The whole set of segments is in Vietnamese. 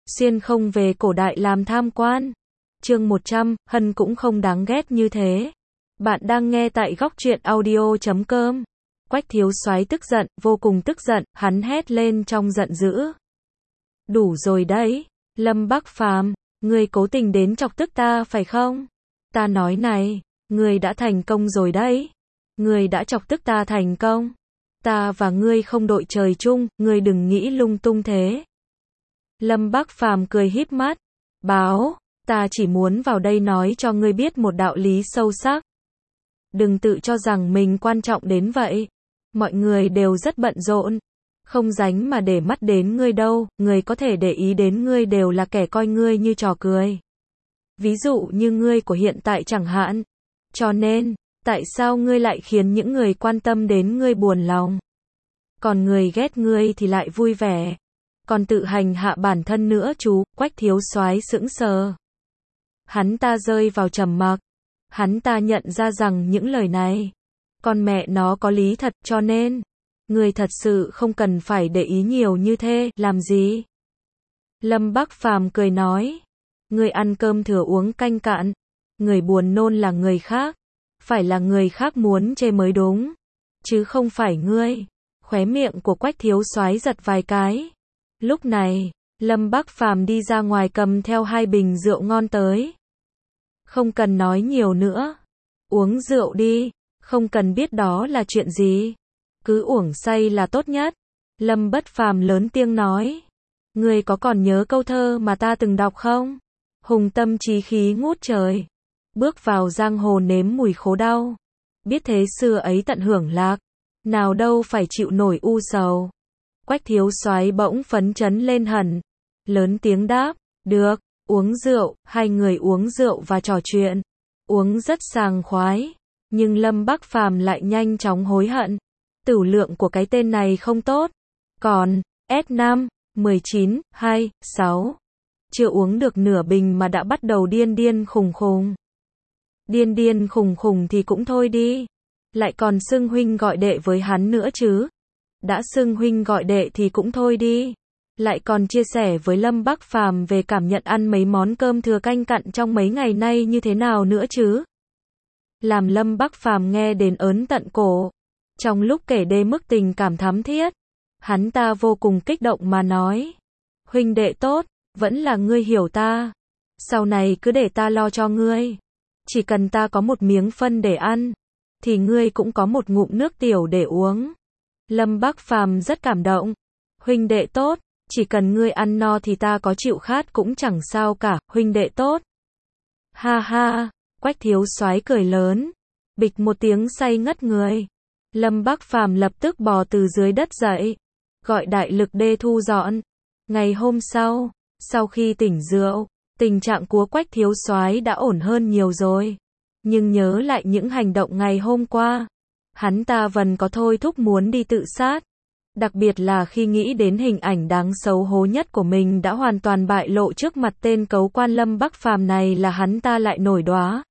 xuyên không về cổ đại làm tham quan. Chương 100, Hân cũng không đáng ghét như thế. Bạn đang nghe tại góc truyện audio.com. Quách thiếu soái tức giận, vô cùng tức giận, hắn hét lên trong giận dữ. Đủ rồi đấy, Lâm Bắc Phàm, ngươi cố tình đến chọc tức ta phải không? Ta nói này, ngươi đã thành công rồi đấy. Ngươi đã chọc tức ta thành công. Ta và ngươi không đội trời chung, ngươi đừng nghĩ lung tung thế. Lâm Bắc Phàm cười híp mắt. Báo, ta chỉ muốn vào đây nói cho ngươi biết một đạo lý sâu sắc. Đừng tự cho rằng mình quan trọng đến vậy. Mọi người đều rất bận rộn. Không dánh mà để mắt đến ngươi đâu, người có thể để ý đến ngươi đều là kẻ coi ngươi như trò cười. Ví dụ như ngươi của hiện tại chẳng hạn. Cho nên, tại sao ngươi lại khiến những người quan tâm đến ngươi buồn lòng? Còn người ghét ngươi thì lại vui vẻ. Còn tự hành hạ bản thân nữa chú, Quách thiếu soái sững sờ. Hắn ta rơi vào trầm mặc. Hắn ta nhận ra rằng những lời này, con mẹ nó có lý thật, cho nên, người thật sự không cần phải để ý nhiều như thế, làm gì? Lâm Bắc Phàm cười nói, người ăn cơm thừa uống canh cạn, người buồn nôn là người khác, phải là người khác muốn chê mới đúng, chứ không phải ngươi. Khóe miệng của Quách thiếu soái giật vài cái. Lúc này, Lâm Bắc Phàm đi ra ngoài cầm theo 2 bình rượu ngon tới. Không cần nói nhiều nữa. Uống rượu đi, không cần biết đó là chuyện gì. Cứ uổng say là tốt nhất. Lâm Bất Phàm lớn tiếng nói. Ngươi có còn nhớ câu thơ mà ta từng đọc không? Hùng tâm trí khí ngút trời. Bước vào giang hồ nếm mùi khổ đau. Biết thế xưa ấy tận hưởng lạc. Nào đâu phải chịu nổi u sầu. Quách thiếu soái bỗng phấn chấn lên hẳn. Lớn tiếng đáp. Được. Uống rượu, 2 người uống rượu và trò chuyện. Uống rất sảng khoái. Nhưng Lâm Bắc Phàm lại nhanh chóng hối hận. Tửu lượng của cái tên này không tốt. Còn, S5, 19, 2, 6. Chưa uống được nửa bình mà đã bắt đầu điên điên khùng khùng. Điên điên khùng khùng thì cũng thôi đi. Lại còn xưng huynh gọi đệ với hắn nữa chứ. Đã xưng huynh gọi đệ thì cũng thôi đi. Lại còn chia sẻ với Lâm Bắc Phàm về cảm nhận ăn mấy món cơm thừa canh cặn trong mấy ngày nay như thế nào nữa chứ. Làm Lâm Bắc Phàm nghe đến ớn tận cổ. Trong lúc kể đê mức tình cảm thắm thiết, hắn ta vô cùng kích động mà nói. Huynh đệ tốt, vẫn là ngươi hiểu ta. Sau này cứ để ta lo cho ngươi. Chỉ cần ta có một miếng phân để ăn, thì ngươi cũng có một ngụm nước tiểu để uống. Lâm Bắc Phàm rất cảm động. Huynh đệ tốt, chỉ cần ngươi ăn no thì ta có chịu khát cũng chẳng sao cả, huynh đệ tốt. Ha ha, Quách thiếu soái cười lớn. Bịch một tiếng say ngất người. Lâm Bắc Phàm lập tức bò từ dưới đất dậy. Gọi đại lực đê thu dọn. Ngày hôm sau khi tỉnh rượu, tình trạng của Quách thiếu soái đã ổn hơn nhiều rồi. Nhưng nhớ lại những hành động ngày hôm qua, hắn ta vẫn có thôi thúc muốn đi tự sát. Đặc biệt là khi nghĩ đến hình ảnh đáng xấu hổ nhất của mình đã hoàn toàn bại lộ trước mặt tên cấu quan Lâm Bắc Phàm này, là hắn ta lại nổi đoá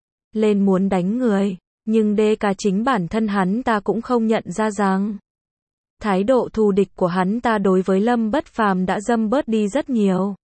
lên muốn đánh người. Nhưng đê cả chính bản thân hắn ta cũng không nhận ra rằng thái độ thù địch của hắn ta đối với Lâm Bất Phàm đã dâm bớt đi rất nhiều.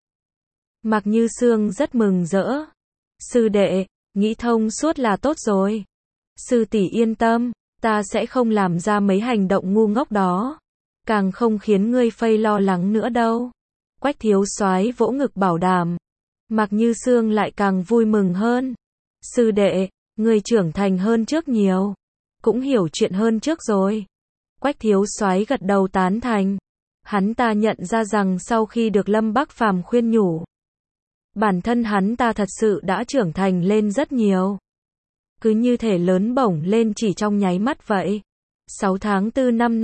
Mạc Như Sương rất mừng rỡ. Sư đệ, nghĩ thông suốt là tốt rồi. Sư tỷ yên tâm, ta sẽ không làm ra mấy hành động ngu ngốc đó. Càng không khiến ngươi Phây lo lắng nữa đâu. Quách thiếu soái vỗ ngực bảo đảm. Mạc Như Sương lại càng vui mừng hơn. Sư đệ, ngươi trưởng thành hơn trước nhiều. Cũng hiểu chuyện hơn trước rồi. Quách thiếu soái gật đầu tán thành. Hắn ta nhận ra rằng sau khi được Lâm Bắc Phàm khuyên nhủ, bản thân hắn ta thật sự đã trưởng thành lên rất nhiều. Cứ như thể lớn bổng lên chỉ trong nháy mắt vậy. 6 tháng 4 năm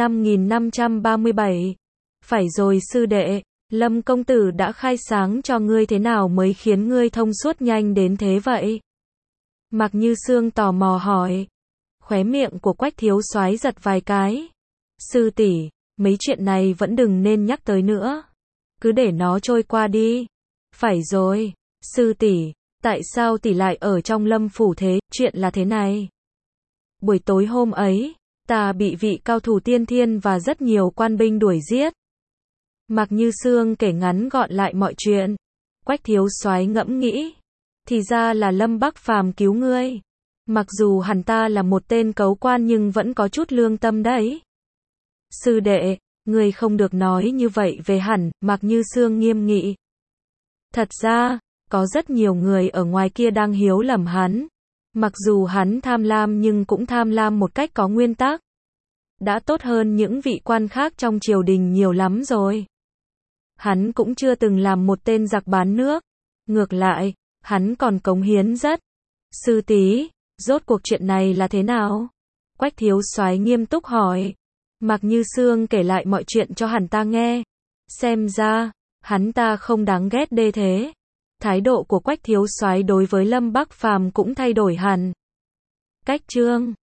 5537. Phải rồi sư đệ, Lâm công tử đã khai sáng cho ngươi thế nào mới khiến ngươi thông suốt nhanh đến thế vậy? Mạc Như Sương tò mò hỏi. Khóe miệng của Quách thiếu soái giật vài cái. Sư tỷ, mấy chuyện này vẫn đừng nên nhắc tới nữa. Cứ để nó trôi qua đi. Phải rồi, sư tỷ, tại sao tỷ lại ở trong Lâm phủ thế? Chuyện là thế này. Buổi tối hôm ấy, ta bị vị cao thủ tiên thiên và rất nhiều quan binh đuổi giết. Mạc Như Sương kể ngắn gọn lại mọi chuyện. Quách thiếu soái ngẫm nghĩ. Thì ra là Lâm Bắc Phàm cứu ngươi. Mặc dù hắn ta là một tên cấu quan nhưng vẫn có chút lương tâm đấy. Sư đệ, ngươi không được nói như vậy về hắn, Mạc Như Sương nghiêm nghị. Thật ra, có rất nhiều người ở ngoài kia đang hiểu lầm hắn. Mặc dù hắn tham lam nhưng cũng tham lam một cách có nguyên tắc. Đã tốt hơn những vị quan khác trong triều đình nhiều lắm rồi. Hắn cũng chưa từng làm một tên giặc bán nước. Ngược lại, hắn còn cống hiến rất. Sư tỷ, rốt cuộc chuyện này là thế nào? Quách thiếu soái nghiêm túc hỏi. Mạc Như Sương kể lại mọi chuyện cho hắn ta nghe. Xem ra, hắn ta không đáng ghét đê thế. Thái độ của Quách thiếu soái đối với Lâm Bắc Phàm cũng thay đổi hẳn. Cách chương